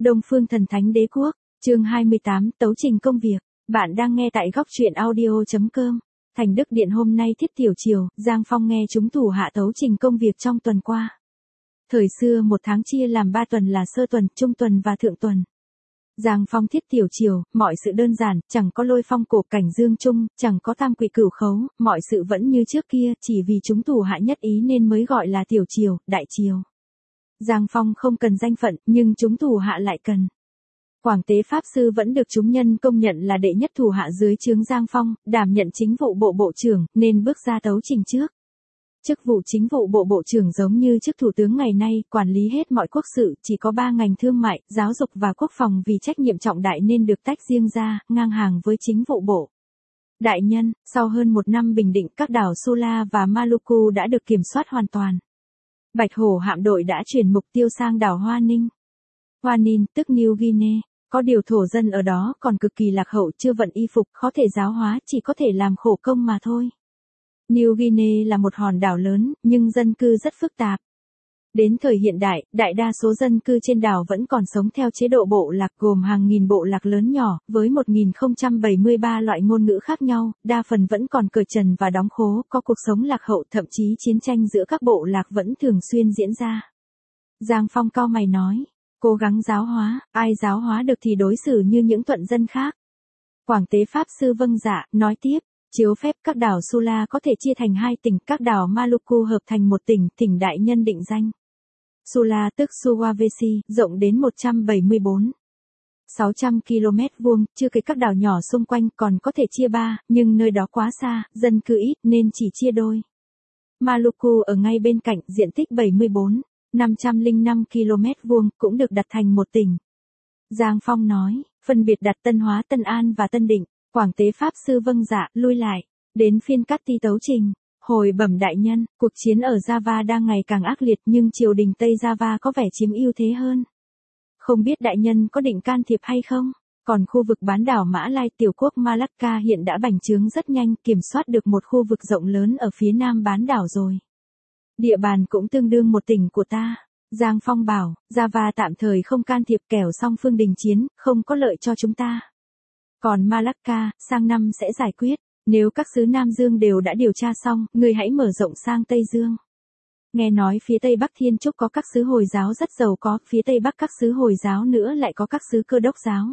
Đông Phương Thần Thánh Đế Quốc, chương 28, tấu trình công việc. Bạn đang nghe tại góc truyện audio.com. Thành Đức Điện hôm nay thiết tiểu chiều, Giang Phong nghe chúng thủ hạ tấu trình công việc trong tuần qua. Thời xưa một tháng chia làm 3 tuần là sơ tuần, trung tuần và thượng tuần. Giang Phong thiết tiểu chiều, mọi sự đơn giản, chẳng có lôi phong cổ cảnh dương trung, chẳng có tam quỷ cửu khấu, mọi sự vẫn như trước kia, chỉ vì chúng thủ hạ nhất ý nên mới gọi là tiểu chiều, đại chiều. Giang Phong không cần danh phận, nhưng chúng thủ hạ lại cần. Quảng Tế Pháp Sư vẫn được chúng nhân công nhận là đệ nhất thủ hạ dưới trướng Giang Phong, đảm nhận chính vụ bộ bộ trưởng, nên bước ra tấu trình trước. Chức vụ chính vụ bộ bộ trưởng giống như chức thủ tướng ngày nay, quản lý hết mọi quốc sự, chỉ có 3 ngành thương mại, giáo dục và quốc phòng vì trách nhiệm trọng đại nên được tách riêng ra, ngang hàng với chính vụ bộ. Đại nhân, sau hơn 1 năm bình định, các đảo Sula và Maluku đã được kiểm soát hoàn toàn. Bạch Hổ hạm đội đã chuyển mục tiêu sang đảo Hoa Ninh. Hoa Ninh, tức New Guinea, có điều thổ dân ở đó còn cực kỳ lạc hậu, chưa vận y phục, khó thể giáo hóa, chỉ có thể làm khổ công mà thôi. New Guinea là một hòn đảo lớn, nhưng dân cư rất phức tạp. Đến thời hiện đại, đại đa số dân cư trên đảo vẫn còn sống theo chế độ bộ lạc gồm hàng nghìn bộ lạc lớn nhỏ, với 1073 loại ngôn ngữ khác nhau, đa phần vẫn còn cởi trần và đóng khố, có cuộc sống lạc hậu, thậm chí chiến tranh giữa các bộ lạc vẫn thường xuyên diễn ra. Giang Phong cau mày nói, cố gắng giáo hóa, ai giáo hóa được thì đối xử như những thuận dân khác. Quảng Tế Pháp Sư vâng dạ, nói tiếp. Chiếu phép các đảo Sula có thể chia thành 2 tỉnh, các đảo Maluku hợp thành một tỉnh, tỉnh đại nhân định danh. Sula tức Sulawesi, rộng đến 174,600 km vuông, chưa kể các đảo nhỏ xung quanh còn có thể chia 3, nhưng nơi đó quá xa, dân cư ít nên chỉ chia đôi. Maluku ở ngay bên cạnh, diện tích 74,505 km vuông, cũng được đặt thành một tỉnh. Giang Phong nói, phân biệt đặt Tân Hóa, Tân An và Tân Định. Quảng Tế Pháp Sư vâng dạ, lui lại. Đến phiên Cát Ti tấu trình. Hồi bẩm đại nhân, cuộc chiến ở Java đang ngày càng ác liệt nhưng triều đình Tây Java có vẻ chiếm ưu thế hơn. Không biết đại nhân có định can thiệp hay không? Còn khu vực bán đảo Mã Lai, tiểu quốc Malacca hiện đã bành trướng rất nhanh, kiểm soát được một khu vực rộng lớn ở phía nam bán đảo rồi. Địa bàn cũng tương đương một tỉnh của ta. Giang Phong bảo, Java tạm thời không can thiệp, kẻo song phương đình chiến, không có lợi cho chúng ta. Còn Malacca, sang năm sẽ giải quyết. Nếu các xứ Nam Dương đều đã điều tra xong, người hãy mở rộng sang Tây Dương. Nghe nói phía Tây Bắc Thiên Trúc có các xứ Hồi giáo rất giàu có, phía Tây Bắc các xứ Hồi giáo nữa lại có các xứ Cơ Đốc giáo.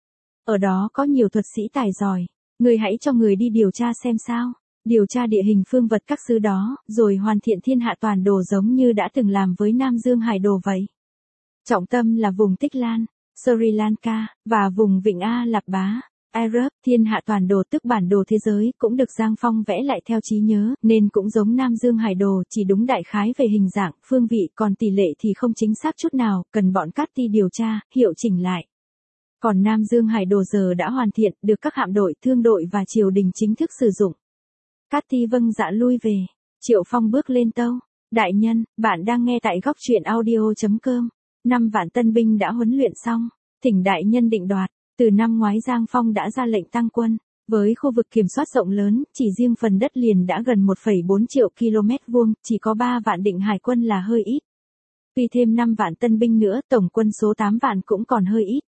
Ở đó có nhiều thuật sĩ tài giỏi. Người hãy cho người đi điều tra xem sao. Điều tra địa hình phương vật các xứ đó, rồi hoàn thiện thiên hạ toàn đồ giống như đã từng làm với Nam Dương Hải đồ vậy. Trọng tâm là vùng Tích Lan, Sri Lanka, và vùng Vịnh A Lạp Bá. Arab, thiên hạ toàn đồ tức bản đồ thế giới, cũng được Giang Phong vẽ lại theo trí nhớ, nên cũng giống Nam Dương Hải đồ, chỉ đúng đại khái về hình dạng, phương vị, còn tỷ lệ thì không chính xác chút nào, cần bọn Cát Ti điều tra, hiệu chỉnh lại. Còn Nam Dương Hải đồ giờ đã hoàn thiện, được các hạm đội, thương đội và triều đình chính thức sử dụng. Cát Ti vâng dạ lui về. Triệu Phong bước lên tâu. Đại nhân, bạn đang nghe tại góc truyện audio.com. 5 vạn tân binh đã huấn luyện xong. Thỉnh đại nhân định đoạt. Từ năm ngoái Giang Phong đã ra lệnh tăng quân. Với khu vực kiểm soát rộng lớn, chỉ riêng phần đất liền đã gần 1,4 triệu km vuông, chỉ có 3 vạn định hải quân là hơi ít. Vì thêm 5 vạn tân binh nữa, tổng quân số 8 vạn cũng còn hơi ít.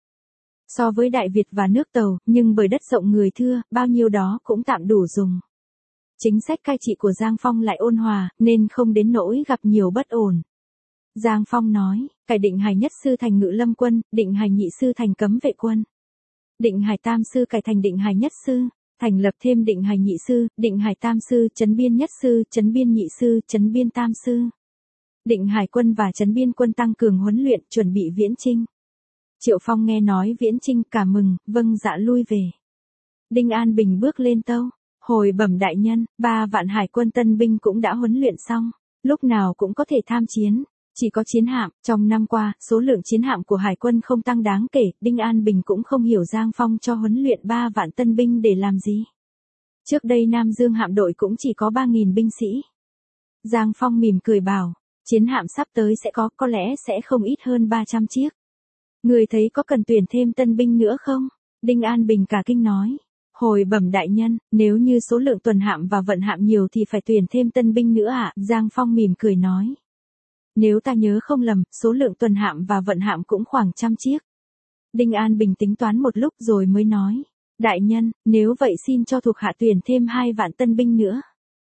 So với Đại Việt và nước Tàu, nhưng bởi đất rộng người thưa, bao nhiêu đó cũng tạm đủ dùng. Chính sách cai trị của Giang Phong lại ôn hòa, nên không đến nỗi gặp nhiều bất ổn. Giang Phong nói, cải định hải nhất sư thành ngự lâm quân, định hải nhị sư thành cấm vệ quân. Định hải tam sư cải thành định hải nhất sư, thành lập thêm định hải nhị sư, định hải tam sư, trấn biên nhất sư, trấn biên nhị sư, trấn biên tam sư. Định hải quân và trấn biên quân tăng cường huấn luyện, chuẩn bị viễn chinh. Triệu Phong nghe nói viễn chinh cả mừng, vâng dạ lui về. Đinh An Bình bước lên tâu. Hồi bẩm đại nhân, 3 vạn hải quân tân binh cũng đã huấn luyện xong, lúc nào cũng có thể tham chiến. Chỉ có chiến hạm, trong năm qua, số lượng chiến hạm của hải quân không tăng đáng kể, Đinh An Bình cũng không hiểu Giang Phong cho huấn luyện 3 vạn tân binh để làm gì. Trước đây Nam Dương hạm đội cũng chỉ có 3.000 binh sĩ. Giang Phong mỉm cười bảo, chiến hạm sắp tới sẽ có lẽ sẽ không ít hơn 300 chiếc. Người thấy có cần tuyển thêm tân binh nữa không? Đinh An Bình cả kinh nói. Hồi bẩm đại nhân, nếu như số lượng tuần hạm và vận hạm nhiều thì phải tuyển thêm tân binh nữa ạ. Giang Phong mỉm cười nói. Nếu ta nhớ không lầm, số lượng tuần hạm và vận hạm cũng khoảng 100 chiếc. Đinh An Bình tính toán một lúc rồi mới nói. Đại nhân, nếu vậy xin cho thuộc hạ tuyển thêm 2 vạn tân binh nữa.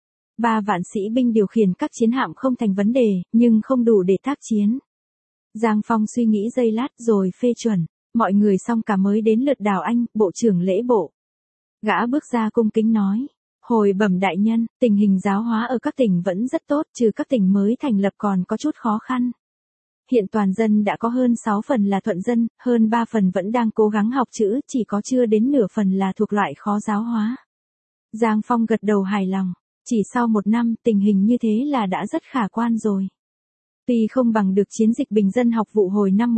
3 vạn sĩ binh điều khiển các chiến hạm không thành vấn đề, nhưng không đủ để tác chiến. Giang Phong suy nghĩ giây lát rồi phê chuẩn. Mọi người xong cả mới đến lượt Đào Anh, bộ trưởng lễ bộ. Gã bước ra cung kính nói. Hồi bẩm đại nhân, tình hình giáo hóa ở các tỉnh vẫn rất tốt, trừ các tỉnh mới thành lập còn có chút khó khăn. Hiện toàn dân đã có hơn 6 phần là thuận dân, hơn 3 phần vẫn đang cố gắng học chữ, chỉ có chưa đến nửa phần là thuộc loại khó giáo hóa. Giang Phong gật đầu hài lòng. Chỉ sau 1 năm, tình hình như thế là đã rất khả quan rồi. Tuy không bằng được chiến dịch bình dân học vụ hồi năm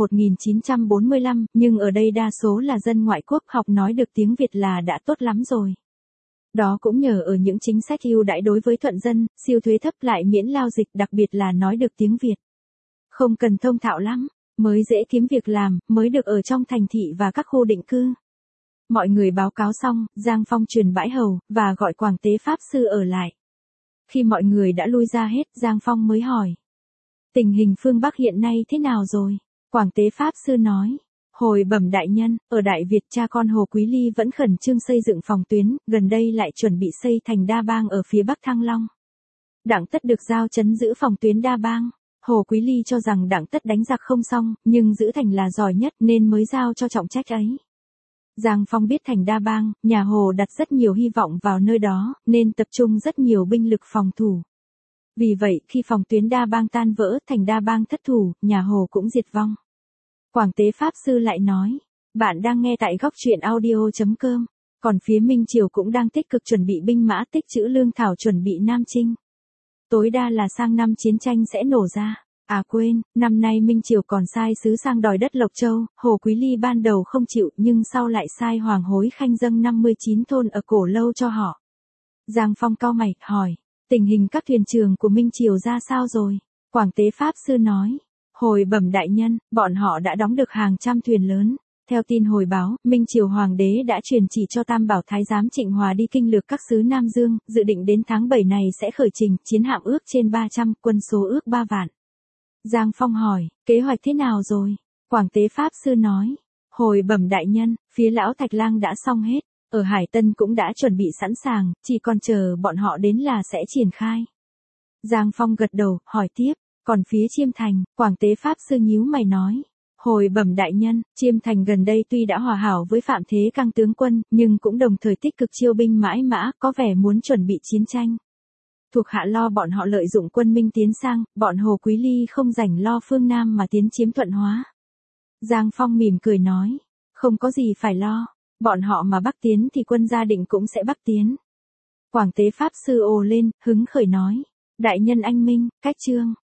1945, nhưng ở đây đa số là dân ngoại quốc, học nói được tiếng Việt là đã tốt lắm rồi. Đó cũng nhờ ở những chính sách ưu đãi đối với thuận dân, siêu thuế thấp lại miễn lao dịch, đặc biệt là nói được tiếng Việt. Không cần thông thạo lắm, mới dễ kiếm việc làm, mới được ở trong thành thị và các khu định cư. Mọi người báo cáo xong, Giang Phong truyền bãi hầu, và gọi Quảng Tế Pháp Sư ở lại. Khi mọi người đã lui ra hết, Giang Phong mới hỏi. Tình hình phương Bắc hiện nay thế nào rồi? Quảng Tế Pháp Sư nói. Hồi bẩm đại nhân, ở Đại Việt cha con Hồ Quý Ly vẫn khẩn trương xây dựng phòng tuyến, gần đây lại chuẩn bị xây thành Đa Bang ở phía Bắc Thăng Long. Đặng Tất được giao trấn giữ phòng tuyến Đa Bang. Hồ Quý Ly cho rằng Đặng Tất đánh giặc không xong, nhưng giữ thành là giỏi nhất nên mới giao cho trọng trách ấy. Giang Phong biết thành Đa Bang, nhà Hồ đặt rất nhiều hy vọng vào nơi đó, nên tập trung rất nhiều binh lực phòng thủ. Vì vậy, khi phòng tuyến Đa Bang tan vỡ, thành Đa Bang thất thủ, nhà Hồ cũng diệt vong. Quảng Tế Pháp Sư lại nói, bạn đang nghe tại góc truyện audio.com, còn phía Minh Triều cũng đang tích cực chuẩn bị binh mã tích trữ lương thảo chuẩn bị Nam Chinh. Tối đa là sang năm chiến tranh sẽ nổ ra. À quên, năm nay Minh Triều còn sai sứ sang đòi đất Lộc Châu, Hồ Quý Ly ban đầu không chịu nhưng sau lại sai Hoàng Hối Khanh dâng 59 thôn ở Cổ Lâu cho họ. Giang Phong cau mày, hỏi, tình hình các thuyền trường của Minh Triều ra sao rồi? Quảng Tế Pháp Sư nói, hồi bẩm đại nhân, bọn họ đã đóng được hàng trăm thuyền lớn. Theo tin hồi báo, Minh Triều Hoàng đế đã truyền chỉ cho Tam Bảo Thái giám Trịnh Hòa đi kinh lược các xứ Nam Dương, dự định đến tháng 7 này sẽ khởi trình, chiến hạm ước trên 300, quân số ước 3 vạn. Giang Phong hỏi, kế hoạch thế nào rồi? Quảng Tế Pháp Sư nói, hồi bẩm đại nhân, phía lão Thạch Lang đã xong hết, ở Hải Tân cũng đã chuẩn bị sẵn sàng, chỉ còn chờ bọn họ đến là sẽ triển khai. Giang Phong gật đầu, hỏi tiếp, còn phía Chiêm Thành, Quảng Tế Pháp Sư nhíu mày nói. Hồi bẩm đại nhân, Chiêm Thành gần đây tuy đã hòa hảo với Phạm Thế Cang tướng quân, nhưng cũng đồng thời tích cực chiêu binh mãi mã, có vẻ muốn chuẩn bị chiến tranh. Thuộc hạ lo bọn họ lợi dụng quân Minh tiến sang, bọn Hồ Quý Ly không rảnh lo phương Nam mà tiến chiếm Thuận Hóa. Giang Phong mỉm cười nói, không có gì phải lo, bọn họ mà bắc tiến thì quân Gia Định cũng sẽ bắc tiến. Quảng Tế Pháp Sư ồ lên, hứng khởi nói, đại nhân anh minh, cách chương.